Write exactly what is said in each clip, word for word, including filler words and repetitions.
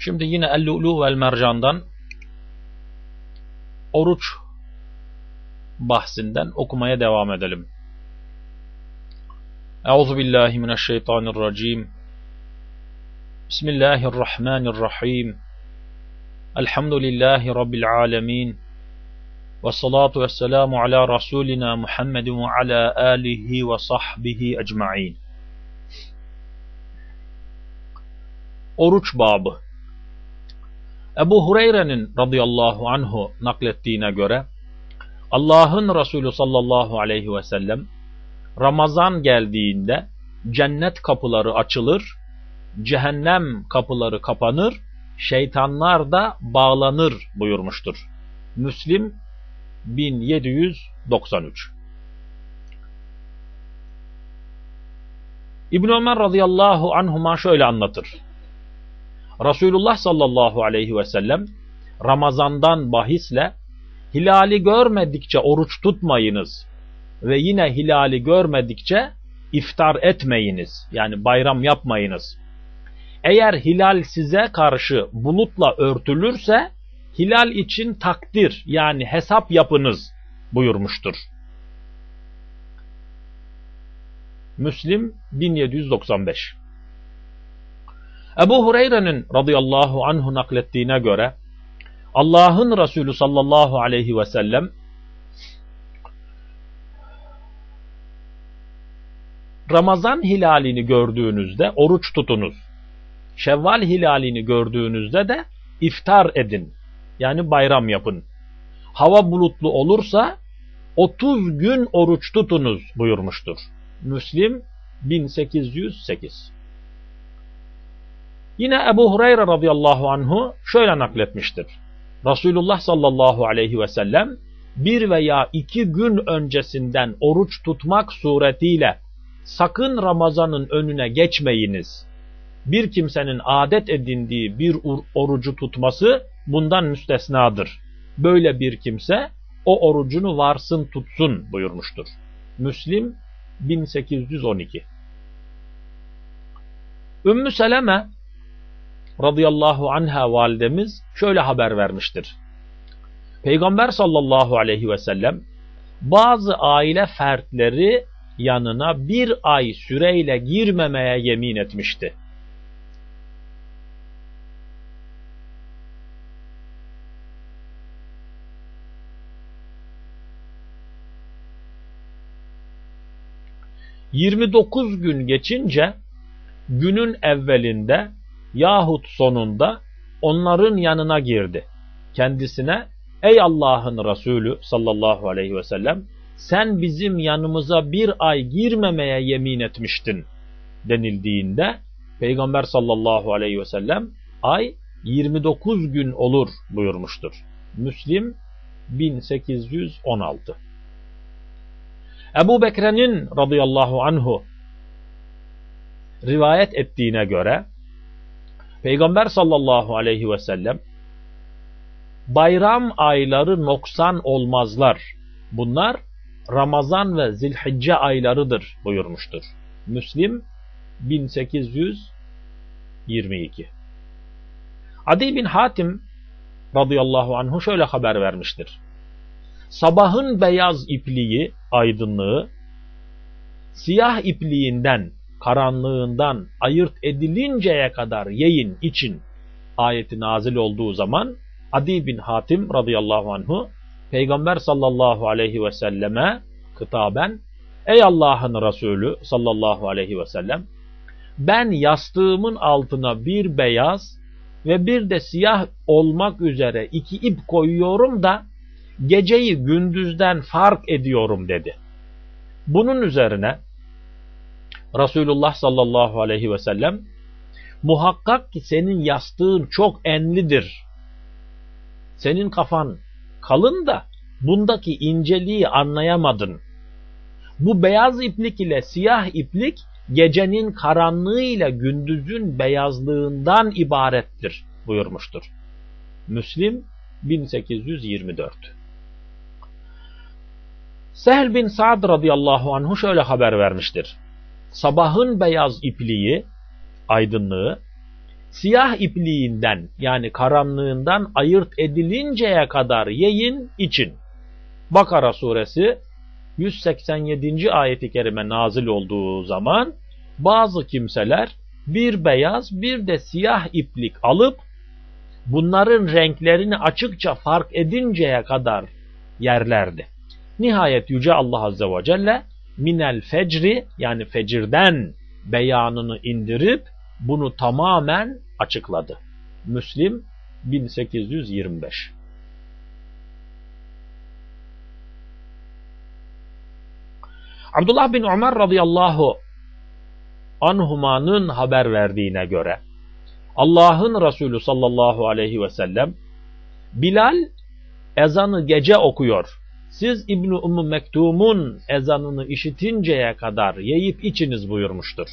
Şimdi yine El-Lu'lu vel Mercan'dan oruç bahsinden okumaya devam edelim. Euzubillahimineşşeytanirracim. Bismillahirrahmanirrahim. Elhamdülillahi Rabbil alemin. Ve salatu ve selamu ala Rasulina Muhammedin ve ala alihi ve sahbihi ecma'in. Oruç babı. Ebu Hureyre'nin radıyallahu anhu naklettiğine göre Allah'ın Resulü sallallahu aleyhi ve sellem Ramazan geldiğinde cennet kapıları açılır, cehennem kapıları kapanır, şeytanlar da bağlanır buyurmuştur. Müslim bin yedi yüz doksan üç. İbn Ömer radıyallahu anhuma şöyle anlatır. Resulullah sallallahu aleyhi ve sellem Ramazan'dan bahisle hilali görmedikçe oruç tutmayınız ve yine hilali görmedikçe iftar etmeyiniz, yani bayram yapmayınız. Eğer hilal size karşı bulutla örtülürse hilal için takdir, yani hesap yapınız buyurmuştur. Müslim bin yedi yüz doksan beş. Ebu Hureyre'nin radıyallahu anhu naklettiğine göre Allah'ın Resulü sallallahu aleyhi ve sellem Ramazan hilalini gördüğünüzde oruç tutunuz. Şevval hilalini gördüğünüzde de iftar edin. Yani bayram yapın. Hava bulutlu olursa otuz gün oruç tutunuz buyurmuştur. Müslim bin sekiz yüz sekiz. Yine Ebu Hureyre radıyallahu anhu şöyle nakletmiştir. Resulullah sallallahu aleyhi ve sellem bir veya iki gün öncesinden oruç tutmak suretiyle sakın Ramazan'ın önüne geçmeyiniz. Bir kimsenin adet edindiği bir orucu tutması bundan müstesnadır. Böyle bir kimse o orucunu varsın tutsun buyurmuştur. Müslim bin sekiz yüz on iki. Ümmü Seleme radıyallahu anha validemiz şöyle haber vermiştir. Peygamber sallallahu aleyhi ve sellem bazı aile fertleri yanına bir ay süreyle girmemeye yemin etmişti. yirmi dokuz gün geçince günün evvelinde yahut sonunda onların yanına girdi. Kendisine ey Allah'ın Resulü sallallahu aleyhi ve sellem sen bizim yanımıza bir ay girmemeye yemin etmiştin denildiğinde Peygamber sallallahu aleyhi ve sellem ay yirmi dokuz gün olur buyurmuştur. Müslim bin sekiz yüz on altı. Ebu Bekir'in radıyallahu anhu rivayet ettiğine göre Peygamber sallallahu aleyhi ve sellem bayram ayları noksan olmazlar. Bunlar Ramazan ve Zilhicce aylarıdır buyurmuştur. Müslim bin sekiz yüz yirmi iki. Adi bin Hatim radıyallahu anhu şöyle haber vermiştir. Sabahın beyaz ipliği, aydınlığı, siyah ipliğinden, karanlığından ayırt edilinceye kadar yiyin için ayeti nazil olduğu zaman Adi bin Hatim radıyallahu anhu Peygamber sallallahu aleyhi ve selleme hitaben ey Allah'ın Resulü sallallahu aleyhi ve sellem ben yastığımın altına bir beyaz ve bir de siyah olmak üzere iki ip koyuyorum da geceyi gündüzden fark ediyorum dedi. Bunun üzerine Resulullah sallallahu aleyhi ve sellem muhakkak ki senin yastığın çok enlidir. Senin kafan kalın da bundaki inceliği anlayamadın. Bu beyaz iplik ile siyah iplik gecenin karanlığı ile gündüzün beyazlığından ibarettir buyurmuştur. Müslim bin sekiz yüz yirmi dört. Sehl bin Sa'd radıyallahu anhu şöyle haber vermiştir. Sabahın beyaz ipliği, aydınlığı, siyah ipliğinden yani karanlığından ayırt edilinceye kadar yiyin için. Bakara suresi yüz seksen yedinci ayeti kerime nazil olduğu zaman bazı kimseler bir beyaz bir de siyah iplik alıp bunların renklerini açıkça fark edinceye kadar yerlerdi. Nihayet Yüce Allah Azze ve Celle minel fecri yani fecirden beyanını indirip bunu tamamen açıkladı. Müslim bin sekiz yüz yirmi beş. Abdullah bin Ömer radıyallahu anhumanın haber verdiğine göre Allah'ın Resulü sallallahu aleyhi ve sellem Bilal ezanı gece okuyor. Siz İbn-i Ümmü Mektum'un ezanını işitinceye kadar yiyip içiniz buyurmuştur.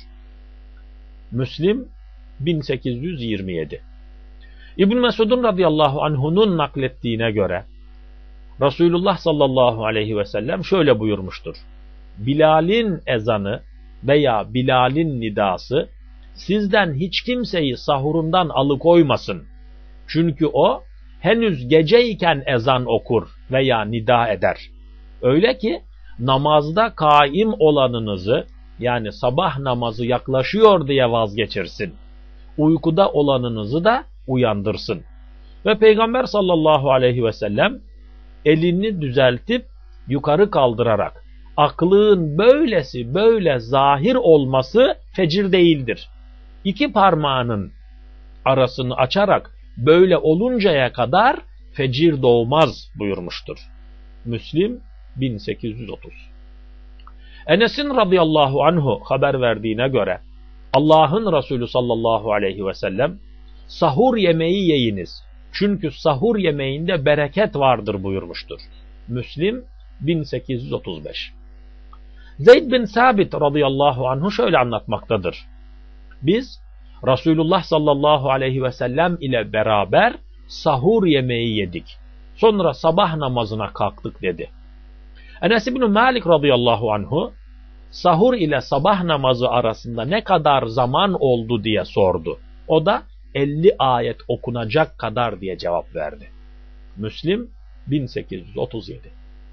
Müslim bin sekiz yüz yirmi yedi. İbn Mesud'un radıyallahu anhu'nun naklettiğine göre Resulullah sallallahu aleyhi ve sellem şöyle buyurmuştur. Bilal'in ezanı veya Bilal'in nidası sizden hiç kimseyi sahurundan alıkoymasın. Çünkü o henüz geceyken ezan okur veya nida eder. Öyle ki namazda kaim olanınızı yani sabah namazı yaklaşıyor diye vazgeçirsin. Uykuda olanınızı da uyandırsın. Ve Peygamber sallallahu aleyhi ve sellem elini düzeltip yukarı kaldırarak aklın böylesi böyle zahir olması fecir değildir. İki parmağının arasını açarak böyle oluncaya kadar fecir doğmaz buyurmuştur. Müslim bin sekiz yüz otuz. Enes'in radıyallahu anhu haber verdiğine göre Allah'ın Resulü sallallahu aleyhi ve sellem sahur yemeği yiyiniz. Çünkü sahur yemeğinde bereket vardır buyurmuştur. Müslim bin sekiz yüz otuz beş. Zeyd bin Sabit radıyallahu anhu şöyle anlatmaktadır. Biz Resulullah sallallahu aleyhi ve sellem ile beraber sahur yemeği yedik. Sonra sabah namazına kalktık dedi. Enes bin Malik radıyallahu anhu sahur ile sabah namazı arasında ne kadar zaman oldu diye sordu. O da elli ayet okunacak kadar diye cevap verdi. Müslim bin sekiz yüz otuz yedi.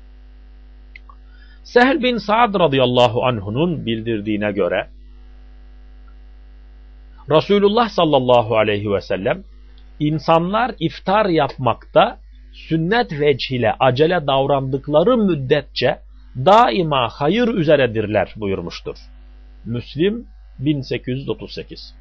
Sehl bin Sa'd radıyallahu anhu'nun bildirdiğine göre Resulullah sallallahu aleyhi ve sellem insanlar iftar yapmakta sünnet vecihle acele davrandıkları müddetçe daima hayır üzeredirler buyurmuştur. Müslim bin sekiz yüz otuz sekiz.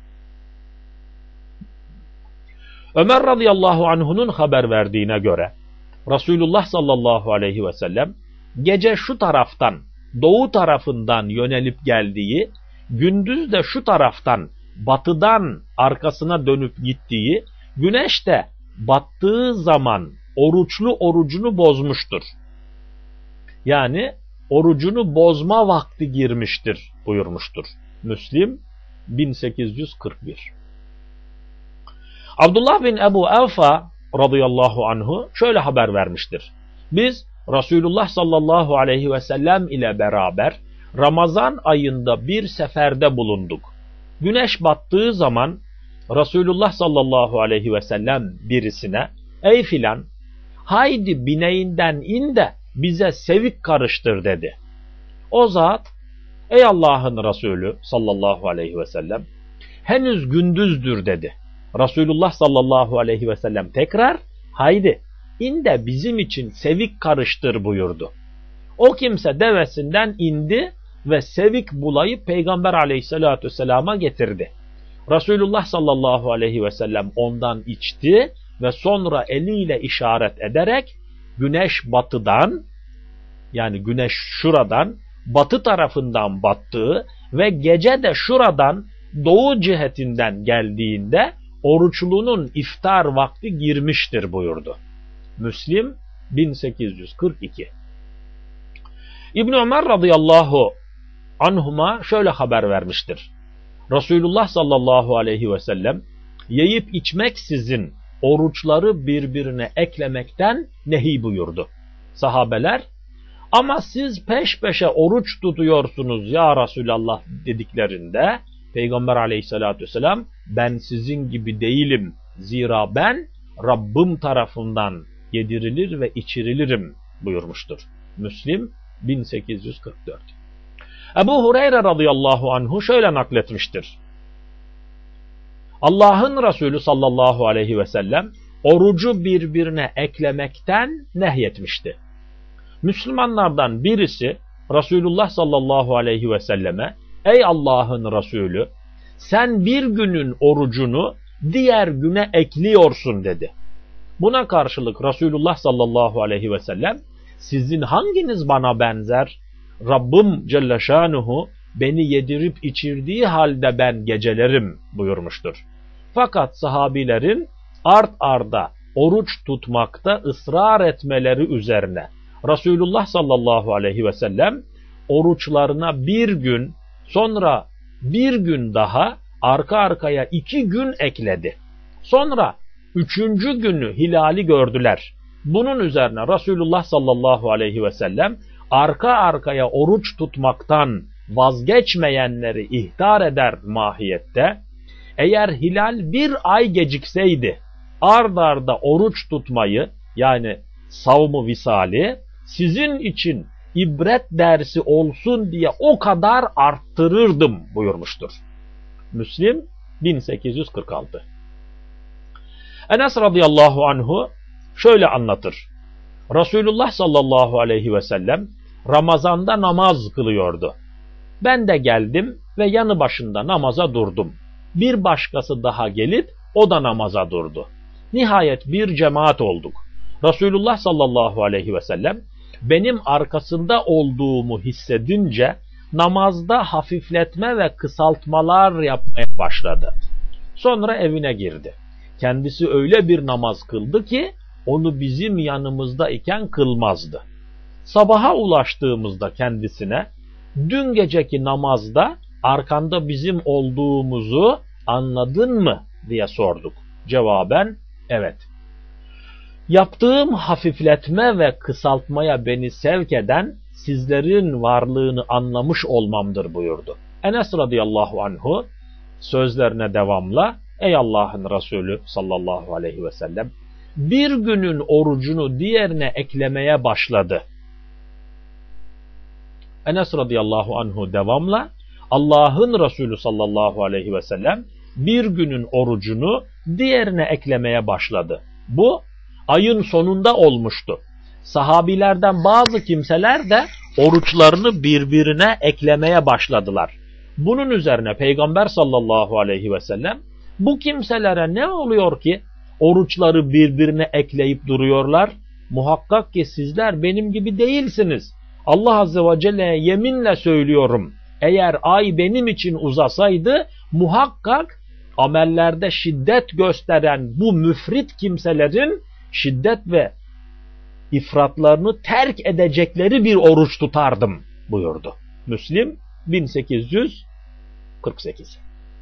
Ömer radıyallahu anhu'nun haber verdiğine göre Resulullah sallallahu aleyhi ve sellem gece şu taraftan doğu tarafından yönelip geldiği, gündüz de şu taraftan batıdan arkasına dönüp gittiği, güneş de battığı zaman oruçlu orucunu bozmuştur. Yani orucunu bozma vakti girmiştir buyurmuştur. Müslim bin sekiz yüz kırk bir. Abdullah bin Ebu Evfa radıyallahu anhu şöyle haber vermiştir. Biz Resulullah sallallahu aleyhi ve sellem ile beraber Ramazan ayında bir seferde bulunduk. Güneş battığı zaman Resulullah sallallahu aleyhi ve sellem birisine ey filan haydi bineğinden in de bize sevik karıştır dedi. O zat ey Allah'ın Resulü sallallahu aleyhi ve sellem henüz gündüzdür dedi. Resulullah sallallahu aleyhi ve sellem tekrar haydi in de bizim için sevik karıştır buyurdu. O kimse devesinden indi ve sevik bulayıp Peygamber aleyhissalatü vesselama getirdi. Resulullah sallallahu aleyhi ve sellem ondan içti ve sonra eliyle işaret ederek güneş batıdan yani güneş şuradan batı tarafından battığı ve gece de şuradan doğu cihetinden geldiğinde oruçlunun iftar vakti girmiştir buyurdu. Müslim bin sekiz yüz kırk iki. İbn Ömer radıyallahu anhuma şöyle haber vermiştir. Resulullah sallallahu aleyhi ve sellem yiyip içmeksizin oruçları birbirine eklemekten nehi buyurdu. Sahabeler ama siz peş peşe oruç tutuyorsunuz ya Resulallah dediklerinde Peygamber aleyhissalatü vesselam ben sizin gibi değilim. Zira ben Rabbim tarafından yedirilir ve içirilirim buyurmuştur. Müslim bin sekiz yüz kırk dört. Ebu Hureyre radıyallahu anhu şöyle nakletmiştir. Allah'ın Resulü sallallahu aleyhi ve sellem orucu birbirine eklemekten nehyetmişti. Müslümanlardan birisi Resulullah sallallahu aleyhi ve selleme ey Allah'ın Resulü sen bir günün orucunu diğer güne ekliyorsun dedi. Buna karşılık Resulullah sallallahu aleyhi ve sellem sizin hanginiz bana benzer? Rabbim Celle Şanuhu beni yedirip içirdiği halde ben gecelerim buyurmuştur. Fakat sahabilerin art arda oruç tutmakta ısrar etmeleri üzerine Resulullah sallallahu aleyhi ve sellem oruçlarına bir gün sonra bir gün daha arka arkaya iki gün ekledi. Sonra üçüncü günü hilali gördüler. Bunun üzerine Resulullah sallallahu aleyhi ve sellem arka arkaya oruç tutmaktan vazgeçmeyenleri ihtar eder mahiyette. Eğer hilal bir ay gecikseydi ard arda oruç tutmayı yani savmu visali sizin için ibret dersi olsun diye o kadar arttırırdım buyurmuştur. Müslim bin sekiz yüz kırk altı. Enes radıyallahu anhu şöyle anlatır. Resulullah sallallahu aleyhi ve sellem Ramazan'da namaz kılıyordu. Ben de geldim ve yanı başında namaza durdum. Bir başkası daha gelip o da namaza durdu. Nihayet bir cemaat olduk. Resulullah sallallahu aleyhi ve sellem benim arkasında olduğumu hissedince namazda hafifletme ve kısaltmalar yapmaya başladı. Sonra evine girdi. Kendisi öyle bir namaz kıldı ki onu bizim yanımızda iken kılmazdı. Sabaha ulaştığımızda kendisine dün geceki namazda arkanda bizim olduğumuzu anladın mı diye sorduk. Cevaben evet. Yaptığım hafifletme ve kısaltmaya beni sevk eden sizlerin varlığını anlamış olmamdır buyurdu. Enes radıyallahu anhu sözlerine devamla ey Allah'ın Resulü sallallahu aleyhi ve sellem bir günün orucunu diğerine eklemeye başladı. Enes radıyallahu anhu devamla Allah'ın Resulü sallallahu aleyhi ve sellem bir günün orucunu diğerine eklemeye başladı. Bu ayın sonunda olmuştu. Sahabilerden bazı kimseler de oruçlarını birbirine eklemeye başladılar. Bunun üzerine Peygamber sallallahu aleyhi ve sellem bu kimselere ne oluyor ki oruçları birbirine ekleyip duruyorlar? Muhakkak ki sizler benim gibi değilsiniz. Allah azze ve celle'ye yeminle söylüyorum. Eğer ay benim için uzasaydı muhakkak amellerde şiddet gösteren bu müfrit kimselerin şiddet ve ifratlarını terk edecekleri bir oruç tutardım buyurdu. Müslim bin sekiz yüz kırk sekiz.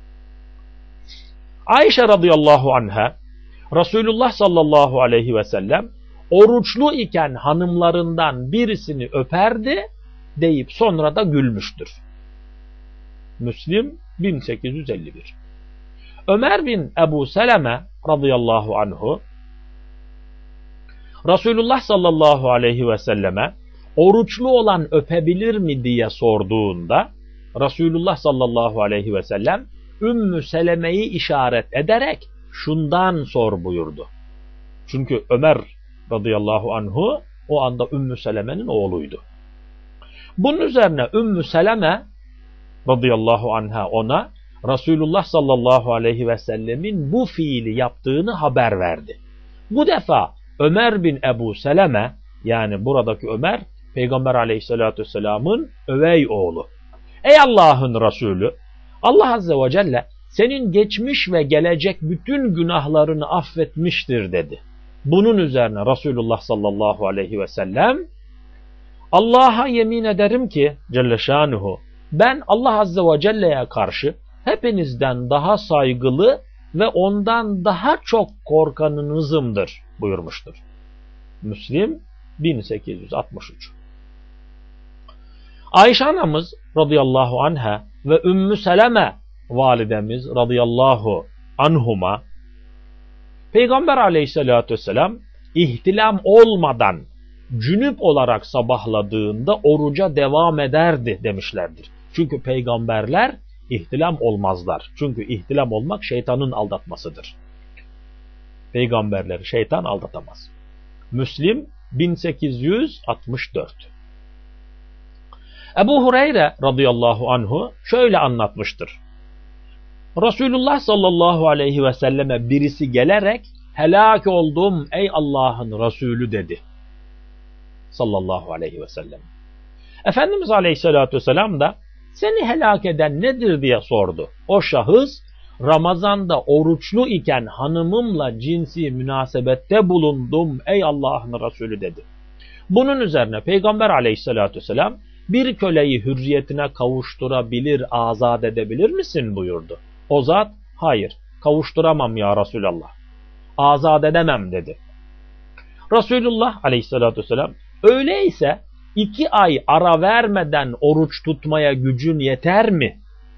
Ayşe radıyallahu anha Resulullah sallallahu aleyhi ve sellem oruçlu iken hanımlarından birisini öperdi deyip sonra da gülmüştür. Müslim bin sekiz yüz elli bir. Ömer bin Ebu Seleme radıyallahu anhu Resulullah sallallahu aleyhi ve selleme oruçlu olan öpebilir mi diye sorduğunda Resulullah sallallahu aleyhi ve sellem Ümmü Seleme'yi işaret ederek şundan sor buyurdu. Çünkü Ömer radıyallahu anhu o anda Ümmü Seleme'nin oğluydu. Bunun üzerine Ümmü Seleme radıyallahu anha ona Resulullah sallallahu aleyhi ve sellemin bu fiili yaptığını haber verdi. Bu defa Ömer bin Ebu Seleme yani buradaki Ömer Peygamber aleyhissalatü vesselamın övey oğlu. Ey Allah'ın Resulü Allah azze ve celle senin geçmiş ve gelecek bütün günahlarını affetmiştir dedi. Bunun üzerine Resulullah sallallahu aleyhi ve sellem Allah'a yemin ederim ki Celle Şanuhu ben Allah azze ve celle'ye karşı hepinizden daha saygılı ve ondan daha çok korkanınızımdır buyurmuştur. Müslim bin sekiz yüz altmış üç. Ayşe anamız radıyallahu anha ve Ümmü Seleme validemiz radıyallahu anhuma Peygamber aleyhissalatü vesselam ihtilam olmadan cünüp olarak sabahladığında oruca devam ederdi demişlerdir. Çünkü peygamberler ihtilam olmazlar. Çünkü ihtilam olmak şeytanın aldatmasıdır. Peygamberleri şeytan aldatamaz. Müslim bin sekiz yüz altmış dört. Ebu Hureyre radıyallahu anhu şöyle anlatmıştır. Resulullah sallallahu aleyhi ve selleme birisi gelerek helak oldum ey Allah'ın Resulü dedi. Sallallahu aleyhi ve sellem. Efendimiz aleyhissalatü vesselam da seni helak eden nedir diye sordu. O şahıs Ramazan'da oruçlu iken hanımımla cinsi münasebette bulundum ey Allah'ın Resulü dedi. Bunun üzerine Peygamber aleyhissalatü vesselam bir köleyi hürriyetine kavuşturabilir, azat edebilir misin buyurdu. O zat hayır kavuşturamam ya Resulallah. Azat edemem dedi. Resulullah aleyhissalatü vesselam öyleyse iki ay ara vermeden oruç tutmaya gücün yeter mi?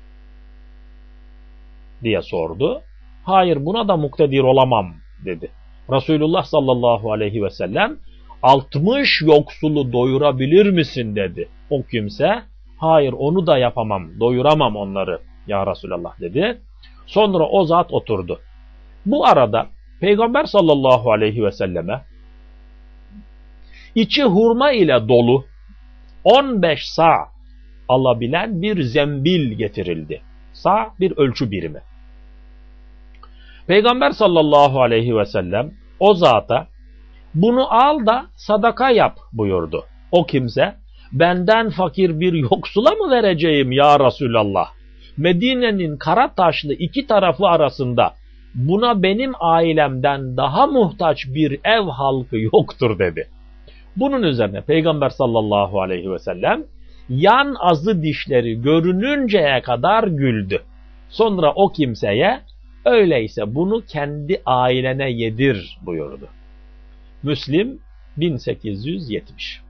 Diye sordu. Hayır buna da muktedir olamam dedi. Resulullah sallallahu aleyhi ve sellem altmış yoksulu doyurabilir misin dedi. O kimse hayır onu da yapamam, doyuramam onları ya Resulallah dedi. Sonra o zat oturdu. Bu arada Peygamber sallallahu aleyhi ve selleme içi hurma ile dolu on beş sağ alabilen bir zembil getirildi. Sağ bir ölçü birimi. Peygamber sallallahu aleyhi ve sellem o zata bunu al da sadaka yap buyurdu. O kimse benden fakir bir yoksula mı vereceğim ya Resulallah? Medine'nin kara taşlı iki tarafı arasında buna benim ailemden daha muhtaç bir ev halkı yoktur dedi. Bunun üzerine Peygamber sallallahu aleyhi ve sellem yan azı dişleri görününceye kadar güldü. Sonra o kimseye öyleyse bunu kendi ailene yedir buyurdu. Müslim bin sekiz yüz yetmiş.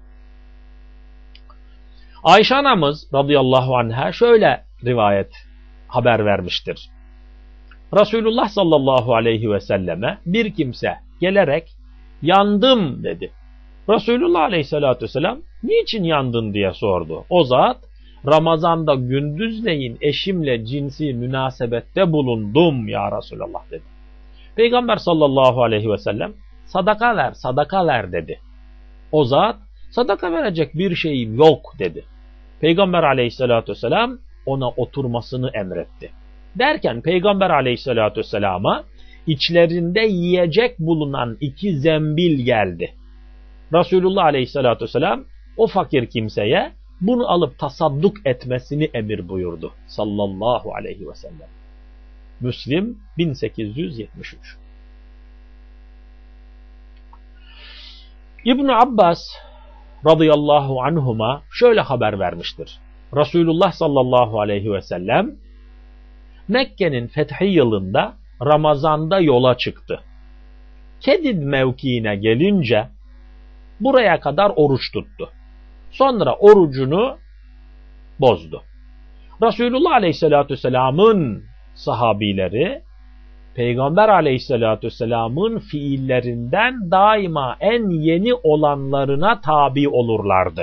Ayşe anamız radıyallahu anha şöyle rivayet haber vermiştir. Resulullah sallallahu aleyhi ve selleme bir kimse gelerek yandım dedi. Resulullah aleyhissalatü vesselam niçin yandın diye sordu. O zat Ramazan'da gündüzleyin eşimle cinsi münasebette bulundum ya Resulallah dedi. Peygamber sallallahu aleyhi ve sellem sadaka ver sadaka ver dedi. O zat sadaka verecek bir şeyim yok dedi. Peygamber aleyhissalatü vesselam ona oturmasını emretti. Derken Peygamber aleyhissalatü vesselama içlerinde yiyecek bulunan iki zembil geldi. Resulullah aleyhissalatü vesselam o fakir kimseye bunu alıp tasadduk etmesini emir buyurdu. Sallallahu aleyhi ve sellem. Müslim bin sekiz yüz yetmiş üç. İbn Abbas radıyallahu anhuma şöyle haber vermiştir. Resulullah sallallahu aleyhi ve sellem Mekke'nin fethi yılında Ramazan'da yola çıktı. Kedid mevkiine gelince buraya kadar oruç tuttu. Sonra orucunu bozdu. Resulullah aleyhissalatü vesselamın sahabileri Peygamber aleyhissalatü vesselamın fiillerinden daima en yeni olanlarına tabi olurlardı.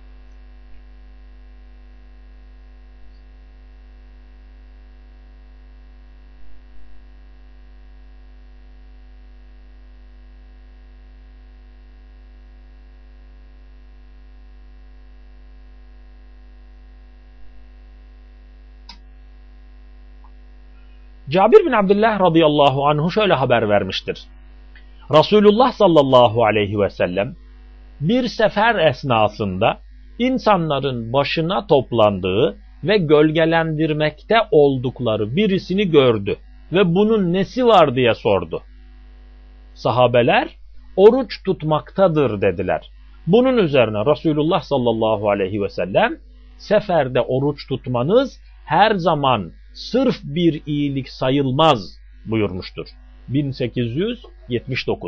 Cabir bin Abdullah radıyallahu anhu şöyle haber vermiştir. Resulullah sallallahu aleyhi ve sellem bir sefer esnasında insanların başına toplandığı ve gölgelendirmekte oldukları birisini gördü ve bunun nesi var diye sordu. Sahabeler oruç tutmaktadır dediler. Bunun üzerine Resulullah sallallahu aleyhi ve sellem seferde oruç tutmanız her zaman sırf bir iyilik sayılmaz buyurmuştur. bin sekiz yüz yetmiş dokuz.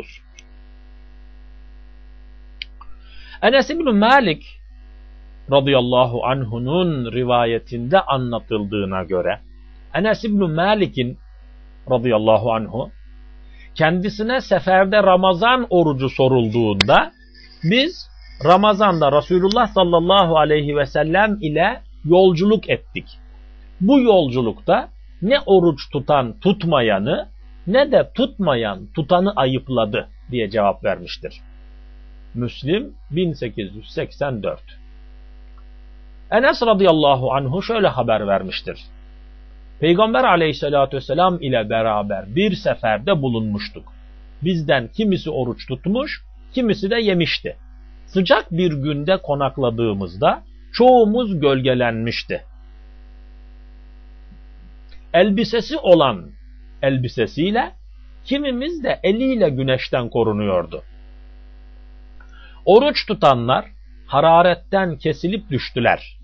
Enes İbn Malik radıyallahu anhu'nun rivayetinde anlatıldığına göre Enes İbn Malik'in radıyallahu anhu kendisine seferde Ramazan orucu sorulduğunda biz Ramazan'da Resulullah sallallahu aleyhi ve sellem ile yolculuk ettik. Bu yolculukta ne oruç tutan tutmayanı ne de tutmayan tutanı ayıpladı diye cevap vermiştir. Müslim bin sekiz yüz seksen dört. Enes radıyallahu anhu şöyle haber vermiştir. Peygamber aleyhissalatü vesselam ile beraber bir seferde bulunmuştuk. Bizden kimisi oruç tutmuş, kimisi de yemişti. Sıcak bir günde konakladığımızda çoğumuz gölgelenmişti. Elbisesi olan elbisesiyle, kimimiz de eliyle güneşten korunuyordu. Oruç tutanlar hararetten kesilip düştüler.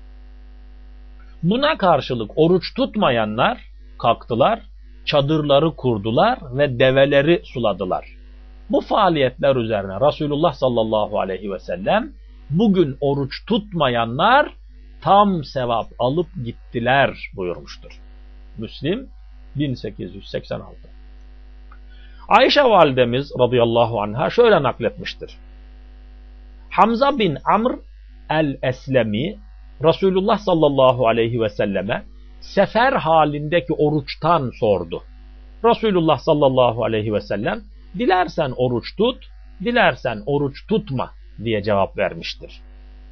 Buna karşılık oruç tutmayanlar kalktılar, çadırları kurdular ve develeri suladılar. Bu faaliyetler üzerine Resulullah sallallahu aleyhi ve sellem bugün oruç tutmayanlar tam sevap alıp gittiler buyurmuştur. Müslim bin sekiz yüz seksen altı. Ayşe validemiz radıyallahu anha şöyle nakletmiştir. Hamza bin Amr el-Eslemi Resulullah sallallahu aleyhi ve selleme sefer halindeki oruçtan sordu. Resulullah sallallahu aleyhi ve sellem dilersen oruç tut, dilersen oruç tutma diye cevap vermiştir.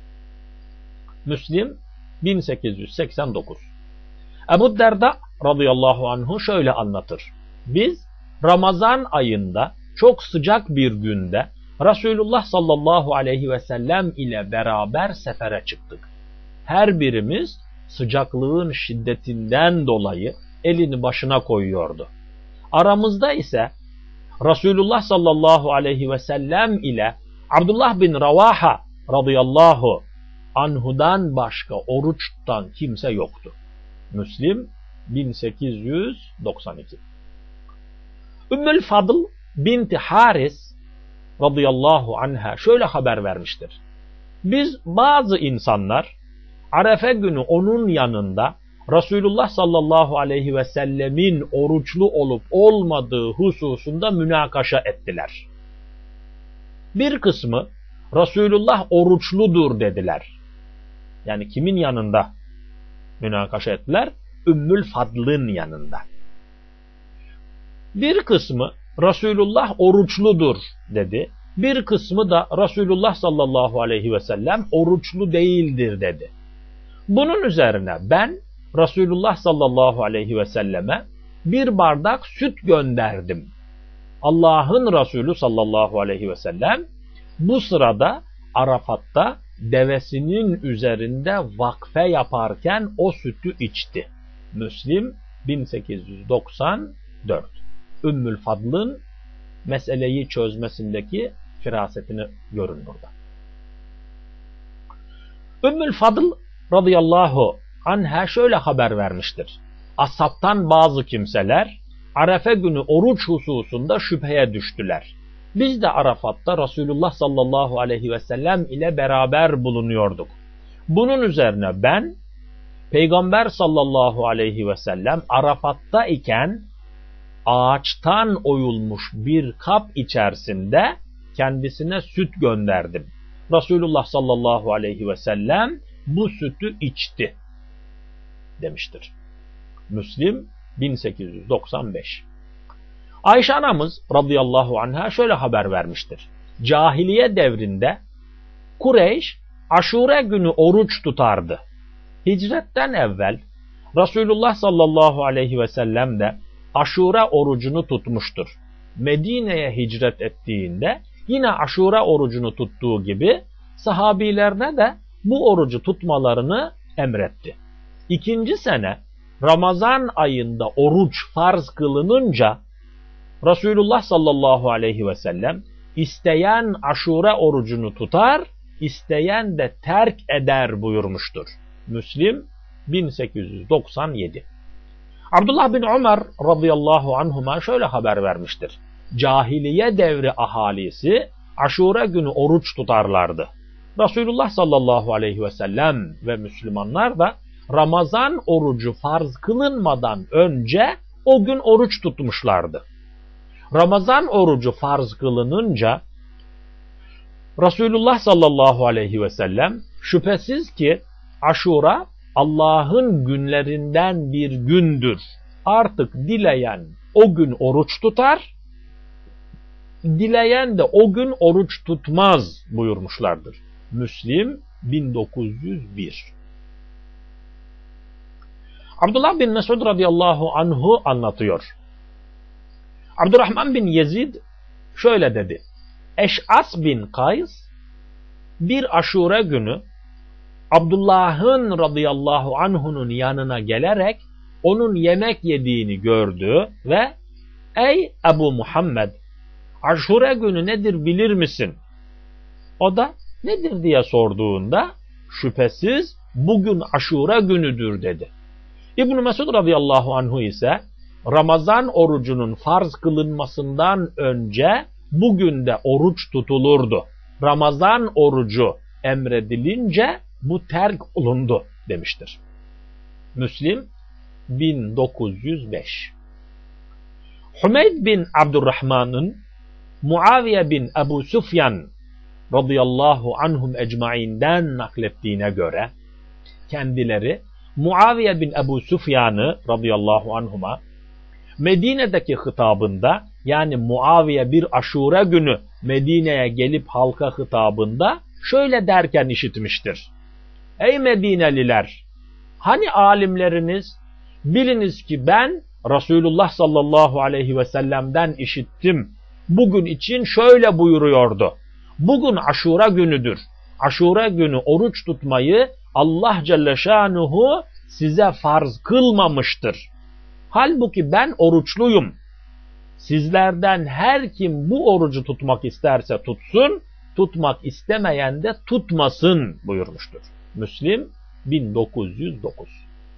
Müslim bin sekiz yüz seksen dokuz. Ebu Derda radıyallahu anhu şöyle anlatır. Biz Ramazan ayında çok sıcak bir günde Resulullah sallallahu aleyhi ve sellem ile beraber sefere çıktık. Her birimiz sıcaklığın şiddetinden dolayı elini başına koyuyordu. Aramızda ise Resulullah sallallahu aleyhi ve sellem ile Abdullah bin Ravaha radıyallahu anhudan başka oruç tutan kimse yoktu. Müslim bin sekiz yüz doksan iki. Ümmül Fadıl binti Haris radıyallahu anha şöyle haber vermiştir. Biz bazı insanlar Arefe günü onun yanında Resulullah sallallahu aleyhi ve sellemin oruçlu olup olmadığı hususunda münakaşa ettiler. Bir kısmı Resulullah oruçludur dediler. Yani kimin yanında münakaşa ettiler? Ümmül Fadl'ın yanında. Bir kısmı Resulullah oruçludur dedi. Bir kısmı da Resulullah sallallahu aleyhi ve sellem oruçlu değildir dedi. Bunun üzerine ben Resulullah sallallahu aleyhi ve selleme bir bardak süt gönderdim. Allah'ın Resulü sallallahu aleyhi ve sellem bu sırada Arafat'ta devesinin üzerinde vakfe yaparken o sütü içti. Müslim bin sekiz yüz doksan dört. Ümmül Fadl'ın meseleyi çözmesindeki firasetini görün burada. Ümmül Fadl radıyallahu anha şöyle haber vermiştir. Ashabtan bazı kimseler Arefe günü oruç hususunda şüpheye düştüler. Biz de Arafat'ta Resulullah sallallahu aleyhi ve sellem ile beraber bulunuyorduk. Bunun üzerine ben Peygamber sallallahu aleyhi ve sellem Arafat'ta iken ağaçtan oyulmuş bir kap içerisinde kendisine süt gönderdim. Resulullah sallallahu aleyhi ve sellem bu sütü içti demiştir. Müslim bin sekiz yüz doksan beş. Ayşe anamız radıyallahu anha şöyle haber vermiştir. Cahiliye devrinde Kureyş Aşure günü oruç tutardı. Hicretten evvel Resulullah sallallahu aleyhi ve sellem de Aşure orucunu tutmuştur. Medine'ye hicret ettiğinde yine Aşure orucunu tuttuğu gibi sahabilerine de bu orucu tutmalarını emretti. İkinci sene Ramazan ayında oruç farz kılınınca Resulullah sallallahu aleyhi ve sellem isteyen Aşure orucunu tutar, isteyen de terk eder buyurmuştur. Müslim bin sekiz yüz doksan yedi. Abdullah bin Ömer radıyallahu anhuma şöyle haber vermiştir. Cahiliye devri ahalisi Aşure günü oruç tutarlardı. Resulullah sallallahu aleyhi ve sellem ve Müslümanlar da Ramazan orucu farz kılınmadan önce o gün oruç tutmuşlardı. Ramazan orucu farz kılınınca Resulullah sallallahu aleyhi ve sellem şüphesiz ki Aşura Allah'ın günlerinden bir gündür. Artık dileyen o gün oruç tutar, dileyen de o gün oruç tutmaz buyurmuşlardır. Müslim bin dokuz yüz bir. Abdullah bin Mesud radıyallahu anhu anlatıyor. Abdurrahman bin Yezid şöyle dedi. Eş'as bin Kays bir Aşure günü Abdullah'ın radıyallahu anhunun yanına gelerek onun yemek yediğini gördü ve ey Ebu Muhammed, Aşure günü nedir bilir misin? O da nedir diye sorduğunda şüphesiz bugün Aşure günüdür dedi. İbn Mesud radıyallahu anhu ise Ramazan orucunun farz kılınmasından önce bugün de oruç tutulurdu. Ramazan orucu emredilince bu terk olundu demiştir. Müslim bin dokuz yüz beş. Hümeyd bin Abdurrahman'ın Muaviye bin Ebu Süfyan radıyallahu anhum ecmainden naklettiğine göre kendileri Muaviye bin Ebu Süfyan'ı radıyallahu anhuma Medine'deki hitabında, yani Muaviye bir Aşure günü Medine'ye gelip halka hitabında şöyle derken işitmiştir. Ey Medineliler! Hani alimleriniz, biliniz ki ben Resulullah sallallahu aleyhi ve sellem'den işittim. Bugün için şöyle buyuruyordu. Bugün Aşure günüdür. Aşure günü oruç tutmayı Allah Celle Şanuhu size farz kılmamıştır. Halbuki ben oruçluyum. Sizlerden her kim bu orucu tutmak isterse tutsun, tutmak istemeyen de tutmasın buyurmuştur. Müslim bin dokuz yüz dokuz.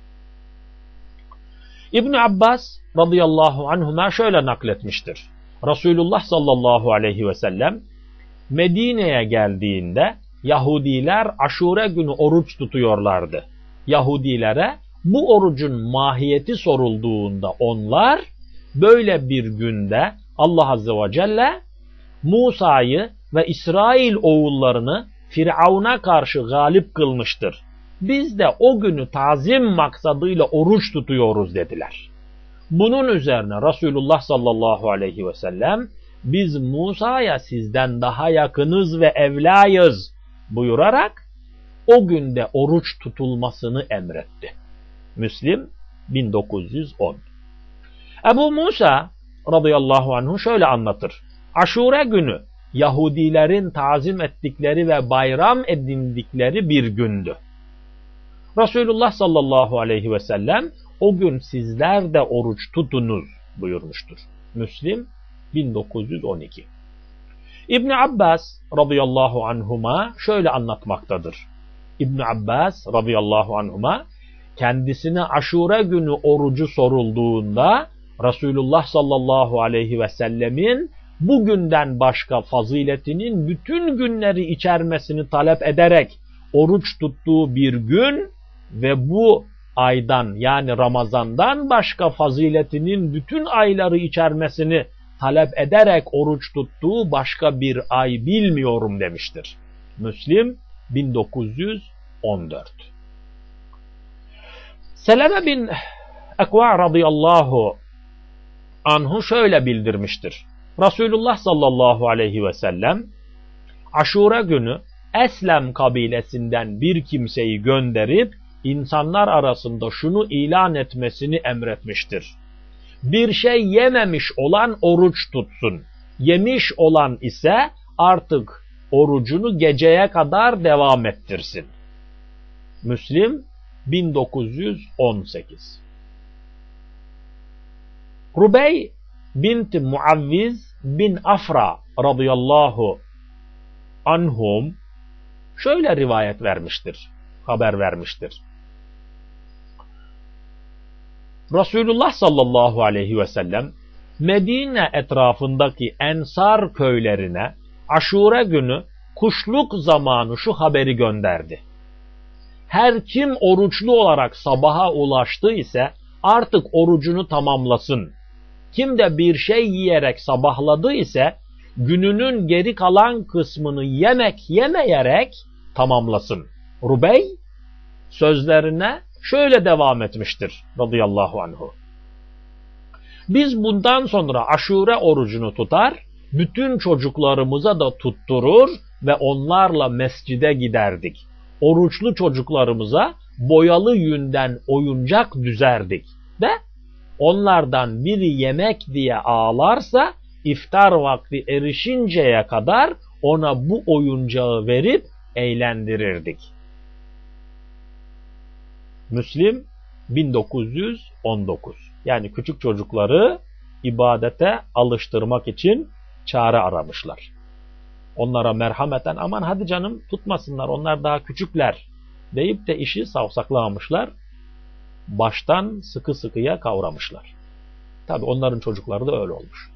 İbn Abbas radıyallahu anhuma şöyle nakletmiştir. Resulullah sallallahu aleyhi ve sellem Medine'ye geldiğinde Yahudiler Aşure günü oruç tutuyorlardı. Yahudilere bu orucun mahiyeti sorulduğunda onlar böyle bir günde Allah Azze ve Celle Musa'yı ve İsrail oğullarını Firavun'a karşı galip kılmıştır. Biz de o günü tazim maksadıyla oruç tutuyoruz dediler. Bunun üzerine Resulullah sallallahu aleyhi ve sellem biz Musa'ya sizden daha yakınız ve evlayız buyurarak o günde oruç tutulmasını emretti. Müslim bin dokuz yüz on. Ebu Musa radıyallahu anhu şöyle anlatır. Aşure günü Yahudilerin tazim ettikleri ve bayram edindikleri bir gündü. Resulullah sallallahu aleyhi ve sellem o gün sizler de oruç tutunuz buyurmuştur. Müslim bin dokuz yüz on iki. İbn Abbas radıyallahu anhuma şöyle anlatmaktadır. İbn Abbas radıyallahu anhuma kendisine Aşure günü orucu sorulduğunda Resulullah sallallahu aleyhi ve sellemin bugünden başka faziletinin bütün günleri içermesini talep ederek oruç tuttuğu bir gün ve bu aydan, yani Ramazan'dan başka faziletinin bütün ayları içermesini talep ederek oruç tuttuğu başka bir ay bilmiyorum demiştir. Müslim bin dokuz yüz on dört. Seleme bin Ekva radıyallahu anhu şöyle bildirmiştir. Resulullah sallallahu aleyhi ve sellem Aşure günü Eslem kabilesinden bir kimseyi gönderip insanlar arasında şunu ilan etmesini emretmiştir. Bir şey yememiş olan oruç tutsun. Yemiş olan ise artık orucunu geceye kadar devam ettirsin. Müslim bin dokuz yüz on sekiz. Rubey binti Muavviz bin Afra radıyallahu anhum şöyle rivayet vermiştir, haber vermiştir. Resulullah sallallahu aleyhi ve sellem Medine etrafındaki Ensar köylerine Aşure günü kuşluk zamanı şu haberi gönderdi. Her kim oruçlu olarak sabaha ulaştı ise artık orucunu tamamlasın. Kim de bir şey yiyerek sabahladı ise gününün geri kalan kısmını yemek yemeyerek tamamlasın. Rubey sözlerine şöyle devam etmiştir radıyallahu anhu. Biz bundan sonra Aşure orucunu tutar, bütün çocuklarımıza da tutturur ve onlarla mescide giderdik. Oruçlu çocuklarımıza boyalı yünden oyuncak düzerdik ve onlardan biri yemek diye ağlarsa iftar vakti erişinceye kadar ona bu oyuncağı verip eğlendirirdik. Müslim bin dokuz yüz on dokuz. Yani küçük çocukları ibadete alıştırmak için çare aramışlar. Onlara merhameten aman hadi canım tutmasınlar onlar daha küçükler deyip de işi savsaklamışlar. Baştan sıkı sıkıya kavramışlar. Tabi onların çocukları da öyle olmuş.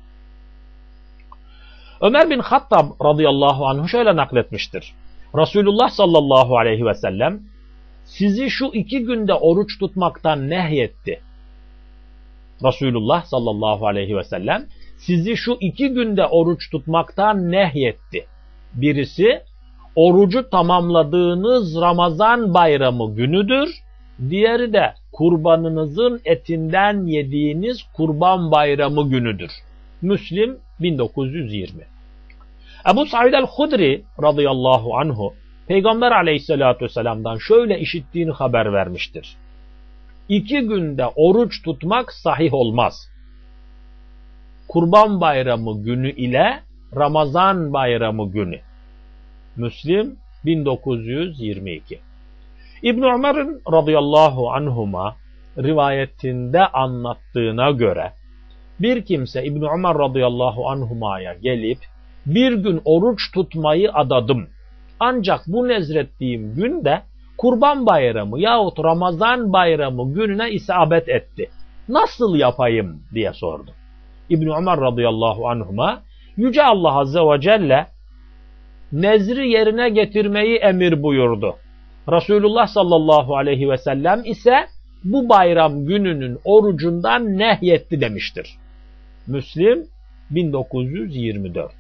Ömer bin Hattab radıyallahu anh şöyle nakletmiştir. Resulullah sallallahu aleyhi ve sellem sizi şu iki günde oruç tutmaktan nehyetti. Resulullah sallallahu aleyhi ve sellem sizi şu iki günde oruç tutmaktan nehyetti. Birisi orucu tamamladığınız Ramazan bayramı günüdür. Diğeri de kurbanınızın etinden yediğiniz kurban bayramı günüdür. Müslim bin dokuz yüz yirmi. Ebu Said el-Hudri radıyallahu anhu Peygamber aleyhissalatü vesselam'dan şöyle işittiğini haber vermiştir. İki günde oruç tutmak sahih olmaz. Kurban bayramı günü ile Ramazan bayramı günü. Müslim bin dokuz yüz yirmi iki. İbn Ömer'in radıyallahu anhuma rivayetinde anlattığına göre bir kimse İbn Ömer radıyallahu anhuma'ya gelip bir gün oruç tutmayı adadım. Ancak bu nezrettiğim günde Kurban Bayramı yahut Ramazan Bayramı gününe isabet etti. Nasıl yapayım diye sordu. İbn Ömer radıyallahu anhuma Yüce Allah azze ve celle nezri yerine getirmeyi emir buyurdu. Resulullah sallallahu aleyhi ve sellem ise bu bayram gününün orucundan nehyetti demiştir. Müslim bin dokuz yüz yirmi dört.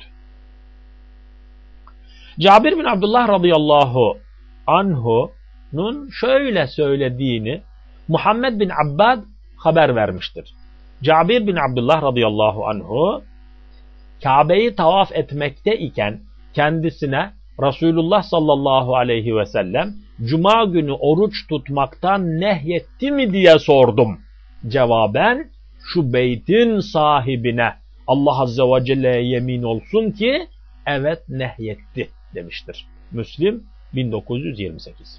Cabir bin Abdullah radıyallahu anhu'nun şöyle söylediğini Muhammed bin Abbad haber vermiştir. Cabir bin Abdullah radıyallahu anhu Kabe'yi tavaf etmekte iken kendisine Resulullah sallallahu aleyhi ve sellem Cuma günü oruç tutmaktan nehyetti mi diye sordum. Cevaben şu beytin sahibine Allah azze ve celle'ye yemin olsun ki evet nehyetti demiştir. Müslim bin dokuz yüz yirmi sekiz.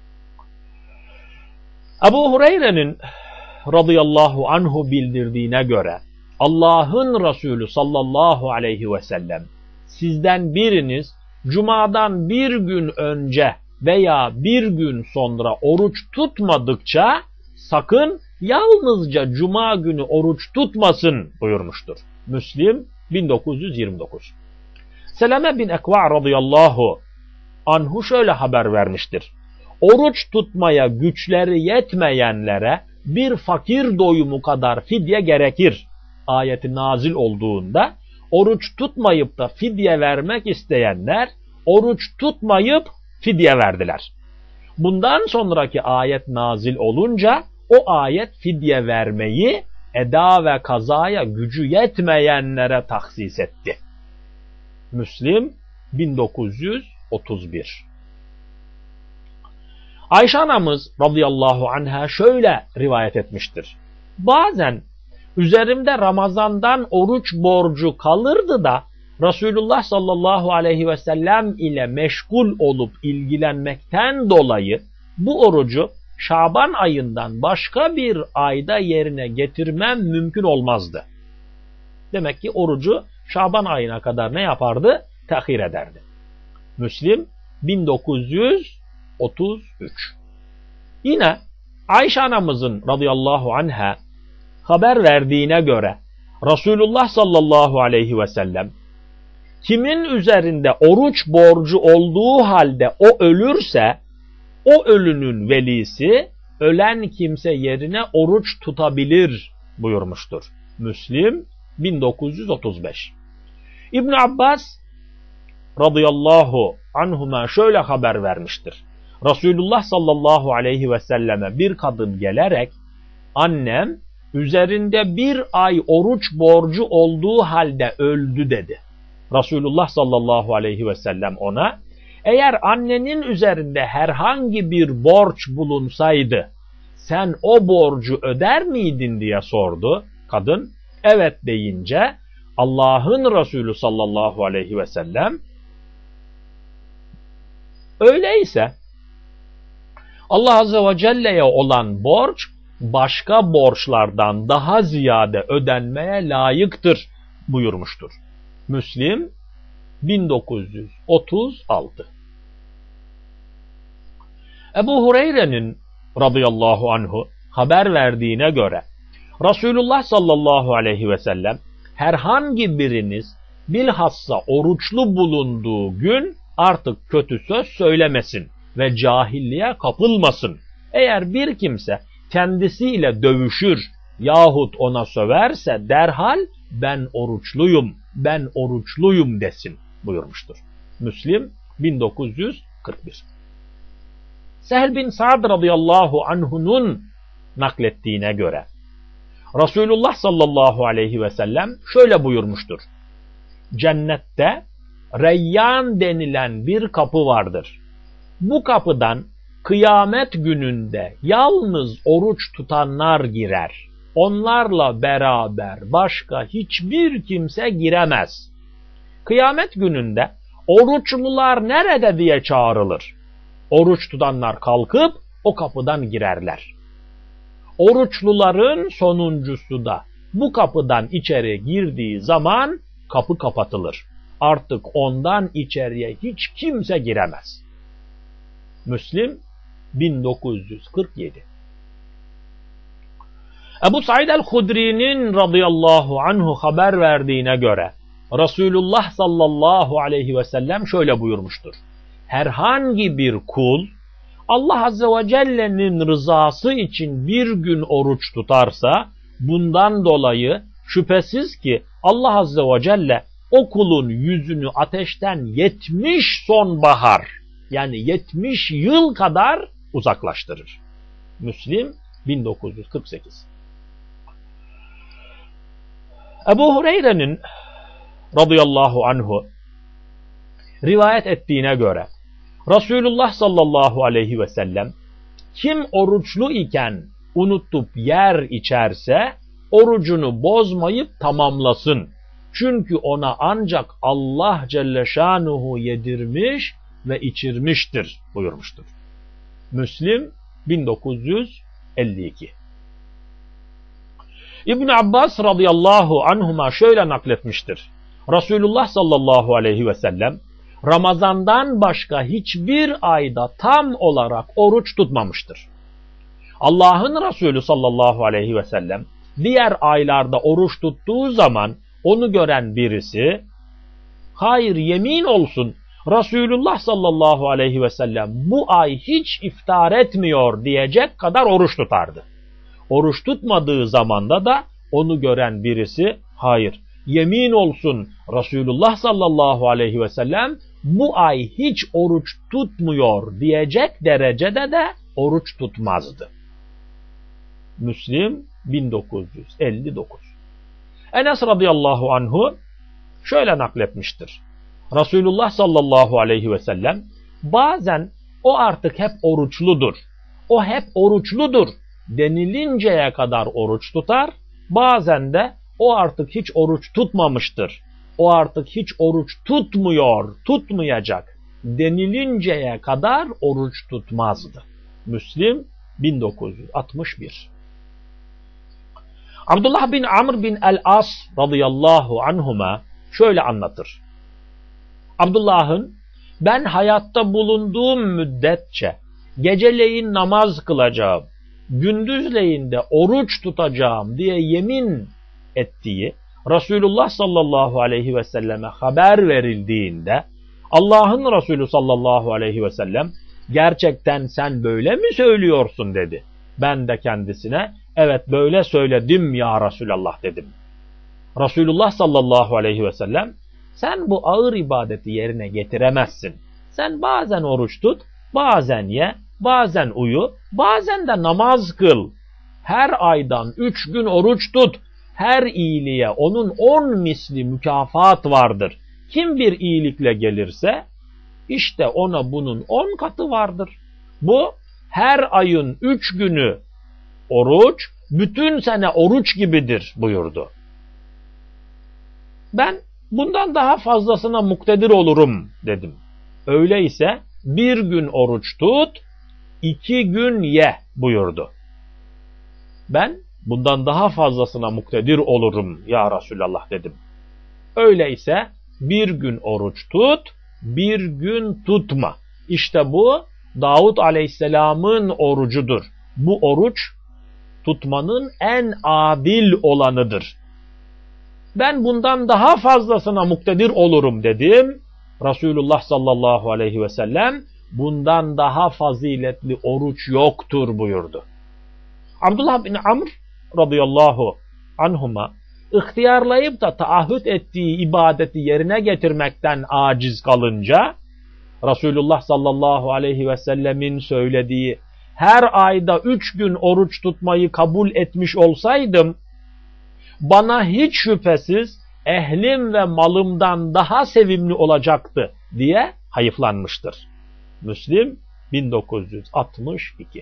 Ebu Hureyre'nin radıyallahu anhu bildirdiğine göre Allah'ın Resulü sallallahu aleyhi ve sellem sizden biriniz Cuma'dan bir gün önce veya bir gün sonra oruç tutmadıkça sakın yalnızca Cuma günü oruç tutmasın buyurmuştur. Müslim bin dokuz yüz yirmi dokuz. Seleme bin Ekva radıyallahu anhu şöyle haber vermiştir. Oruç tutmaya güçleri yetmeyenlere bir fakir doyumu kadar fidye gerekir. Ayeti nazil olduğunda oruç tutmayıp da fidye vermek isteyenler oruç tutmayıp fidye verdiler. Bundan sonraki ayet nazil olunca o ayet fidye vermeyi eda ve kazaya gücü yetmeyenlere tahsis etti. Müslim bin dokuz yüz otuz bir. Ayşe anamız radıyallahu anha şöyle rivayet etmiştir. Bazen üzerimde Ramazan'dan oruç borcu kalırdı da Resulullah sallallahu aleyhi ve sellem ile meşgul olup ilgilenmekten dolayı bu orucu Şaban ayından başka bir ayda yerine getirmem mümkün olmazdı. Demek ki orucu Şaban ayına kadar ne yapardı? Tehir ederdi. Müslim bin dokuz yüz otuz üç. Yine Ayşe anamızın radıyallahu anha haber verdiğine göre Resulullah sallallahu aleyhi ve sellem kimin üzerinde oruç borcu olduğu halde o ölürse o ölünün velisi ölen kimse yerine oruç tutabilir buyurmuştur. Müslim bin dokuz yüz otuz beş. İbn Abbas radıyallahu anhuma şöyle haber vermiştir. Resulullah sallallahu aleyhi ve selleme bir kadın gelerek annem üzerinde bir ay oruç borcu olduğu halde öldü dedi. Resulullah sallallahu aleyhi ve sellem ona eğer annenin üzerinde herhangi bir borç bulunsaydı sen o borcu öder miydin diye sordu. Kadın evet deyince Allah'ın Resulü sallallahu aleyhi ve sellem öyleyse Allah azze ve celle'ye olan borç başka borçlardan daha ziyade ödenmeye layıktır buyurmuştur. Müslim bin dokuz yüz otuz altı. Ebu Hureyre'nin radıyallahu anhu haber verdiğine göre Resulullah sallallahu aleyhi ve sellem herhangi biriniz bilhassa oruçlu bulunduğu gün artık kötü söz söylemesin ve cahilliğe kapılmasın. Eğer bir kimse kendisiyle dövüşür yahut ona söverse derhal ben oruçluyum, ben oruçluyum desin buyurmuştur. Müslim bin dokuz yüz kırk bir. Sehl bin Sa'd radıyallahu anhu'nun naklettiğine göre Resulullah sallallahu aleyhi ve sellem şöyle buyurmuştur. Cennette Reyyan denilen bir kapı vardır. Bu kapıdan kıyamet gününde yalnız oruç tutanlar girer. Onlarla beraber başka hiçbir kimse giremez. Kıyamet gününde oruçlular nerede diye çağrılır. Oruç tutanlar kalkıp o kapıdan girerler. Oruçluların sonuncusu da bu kapıdan içeri girdiği zaman kapı kapatılır. Artık ondan içeriye hiç kimse giremez. Müslim bin dokuz yüz kırk yedi. Ebu Said el-Hudri'nin radıyallahu anhu haber verdiğine göre Resulullah sallallahu aleyhi ve sellem şöyle buyurmuştur. Herhangi bir kul Allah azze ve celle'nin rızası için bir gün oruç tutarsa bundan dolayı şüphesiz ki Allah azze ve celle o kulun yüzünü ateşten yetmiş sonbahar yani yetmiş yıl kadar uzaklaştırır. Müslim bin dokuz yüz kırk sekiz. Ebu Hureyre'nin radıyallahu anhu rivayet ettiğine göre Resulullah sallallahu aleyhi ve sellem kim oruçlu iken unutup yer içerse orucunu bozmayıp tamamlasın. Çünkü ona ancak Allah Celle Şanuhu yedirmiş ve içirmiştir buyurmuştur. Müslim bin dokuz yüz elli iki. İbn Abbas radıyallahu anhuma şöyle nakletmiştir. Resulullah sallallahu aleyhi ve sellem Ramazan'dan başka hiçbir ayda tam olarak oruç tutmamıştır. Allah'ın Resulü sallallahu aleyhi ve sellem diğer aylarda oruç tuttuğu zaman onu gören birisi hayır yemin olsun Resulullah sallallahu aleyhi ve sellem bu ay hiç iftar etmiyor diyecek kadar oruç tutardı. Oruç tutmadığı zamanda da onu gören birisi hayır yemin olsun Resulullah sallallahu aleyhi ve sellem bu ay hiç oruç tutmuyor diyecek derecede de oruç tutmazdı. Müslim bin dokuz yüz elli dokuz. Enes radıyallahu anhu şöyle nakletmiştir. Resulullah sallallahu aleyhi ve sellem bazen o artık hep oruçludur, o hep oruçludur denilinceye kadar oruç tutar, bazen de o artık hiç oruç tutmamıştır, o artık hiç oruç tutmuyor, tutmayacak denilinceye kadar oruç tutmazdı. Müslim bin dokuz yüz altmış bir. Abdullah bin Amr bin el-As radıyallahu anhuma şöyle anlatır. Abdullah'ın ben hayatta bulunduğum müddetçe geceleyin namaz kılacağım, gündüzleyin de oruç tutacağım diye yemin ettiği Resulullah sallallahu aleyhi ve selleme haber verildiğinde Allah'ın Resulü sallallahu aleyhi ve sellem Gerçekten sen böyle mi söylüyorsun dedi. Ben de kendisine evet böyle söyledim ya Resulallah dedim. Resulullah sallallahu aleyhi ve sellem sen bu ağır ibadeti yerine getiremezsin. Sen bazen oruç tut, bazen ye, bazen uyu, bazen de namaz kıl. Her aydan üç gün oruç tut. Her iyiliğe onun on misli mükafat vardır. Kim bir iyilikle gelirse işte ona bunun on katı vardır. Bu her ayın üç günü oruç, bütün sene oruç gibidir buyurdu. Ben bundan daha fazlasına muktedir olurum dedim. Öyleyse bir gün oruç tut, iki gün ye buyurdu. Ben bundan daha fazlasına muktedir olurum ya Resulallah dedim. Öyleyse bir gün oruç tut, bir gün tutma. İşte bu Davud Aleyhisselam'ın orucudur. Bu oruç tutmanın en adil olanıdır. Ben bundan daha fazlasına muktedir olurum dedim. Resulullah sallallahu aleyhi ve sellem bundan daha faziletli oruç yoktur buyurdu. Abdullah bin Amr radıyallahu anhuma ihtiyarlayıp da taahhüt ettiği ibadeti yerine getirmekten aciz kalınca Resulullah sallallahu aleyhi ve sellemin söylediği her ayda üç gün oruç tutmayı kabul etmiş olsaydım bana hiç şüphesiz ehlim ve malımdan daha sevimli olacaktı diye hayıflanmıştır. Müslim bin dokuz yüz altmış iki.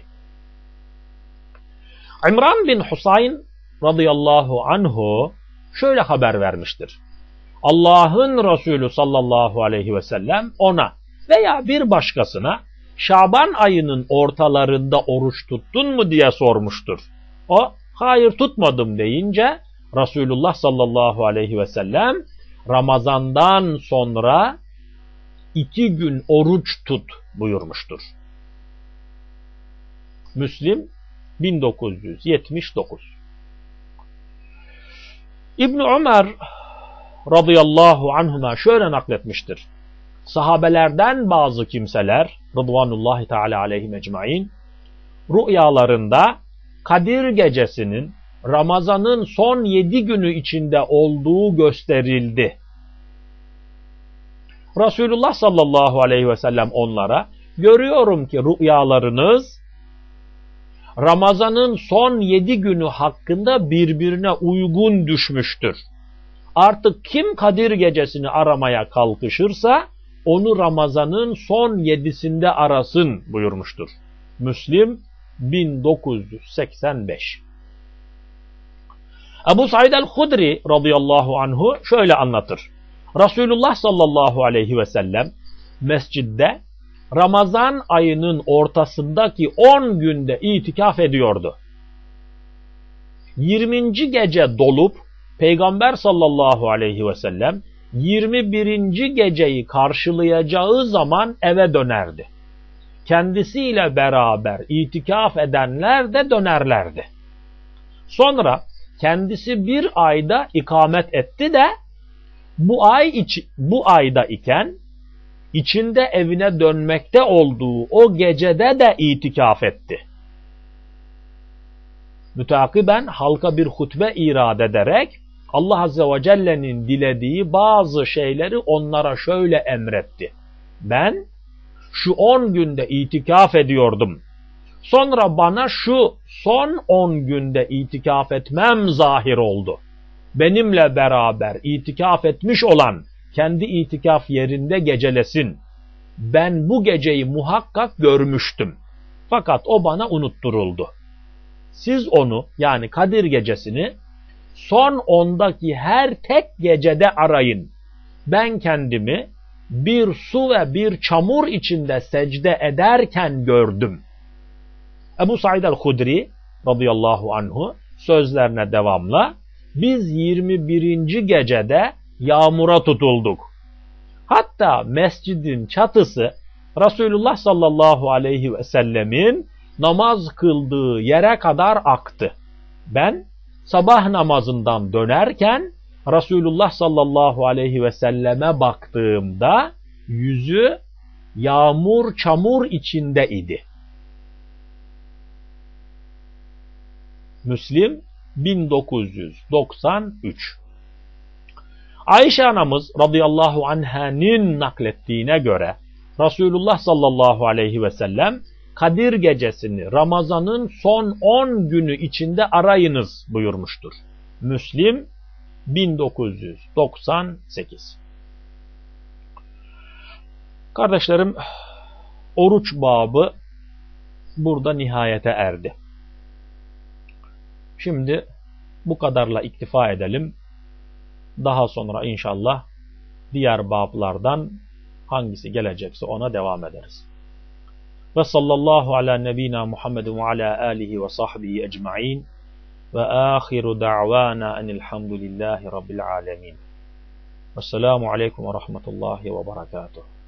İmran bin Husayn radıyallahu anhu şöyle haber vermiştir. Allah'ın Resulü sallallahu aleyhi ve sellem ona veya bir başkasına Şaban ayının ortalarında oruç tuttun mu diye sormuştur. O hayır tutmadım deyince Resulullah sallallahu aleyhi ve sellem Ramazan'dan sonra iki gün oruç tut buyurmuştur. Müslim bin dokuz yüz yetmiş dokuz. İbn Ömer radıyallahu anhuma şöyle nakletmiştir. Sahabelerden bazı kimseler Rıdvanullahi Teala aleyhim ecmaîn rüyalarında Kadir gecesinin Ramazan'ın son yedi günü içinde olduğu gösterildi. Resulullah sallallahu aleyhi ve sellem onlara görüyorum ki rüyalarınız Ramazan'ın son yedi günü hakkında birbirine uygun düşmüştür. Artık kim Kadir gecesini aramaya kalkışırsa onu Ramazan'ın son yedisinde arasın buyurmuştur. Müslim bin dokuz yüz seksen beş. Ebu Said el-Hudri radıyallahu anhu şöyle anlatır. Resulullah sallallahu aleyhi ve sellem mescidde Ramazan ayının ortasındaki on günde itikaf ediyordu. yirminci gece dolup Peygamber sallallahu aleyhi ve sellem yirmi birinci geceyi karşılayacağı zaman eve dönerdi. Kendisiyle beraber itikaf edenler de dönerlerdi. Sonra kendisi bir ayda ikamet etti de bu ay içi, bu ayda iken içinde evine dönmekte olduğu o gecede de itikaf etti. Mütakiben halka bir hutbe irad ederek Allah Azze ve Celle'nin dilediği bazı şeyleri onlara şöyle emretti. Ben şu on günde itikaf ediyordum. Sonra bana şu son on günde itikaf etmem zahir oldu. Benimle beraber itikaf etmiş olan kendi itikaf yerinde gecelesin. Ben bu geceyi muhakkak görmüştüm. Fakat o bana unutturuldu. Siz onu yani Kadir gecesini son ondaki her tek gecede arayın. Ben kendimi bir su ve bir çamur içinde secde ederken gördüm. Ebu Said el-Hudri radıyallahu anhu sözlerine devamla biz yirmi birinci gecede yağmura tutulduk. Hatta mescidin çatısı Resulullah sallallahu aleyhi ve sellemin namaz kıldığı yere kadar aktı. Ben sabah namazından dönerken Resulullah sallallahu aleyhi ve selleme baktığımda yüzü yağmur çamur içinde idi. Müslim bin dokuz yüz doksan üç. Ayşe anamız radıyallahu anh'ın naklettiğine göre Resulullah sallallahu aleyhi ve sellem Kadir gecesini Ramazan'ın son on günü içinde arayınız buyurmuştur. Müslim bin dokuz yüz doksan sekiz. Kardeşlerim, oruç babı burada nihayete erdi. Şimdi bu kadarla iktifa edelim. Daha sonra inşallah diğer bablardan hangisi gelecekse ona devam ederiz. Ve sallallahu ala nebina Muhammedin ve ala alihi ve sahbihi ecma'in ve ahiru da'vana enilhamdülillahi rabbil alemin. Vesselamu aleyküm ve rahmetullahi ve berekatuhu.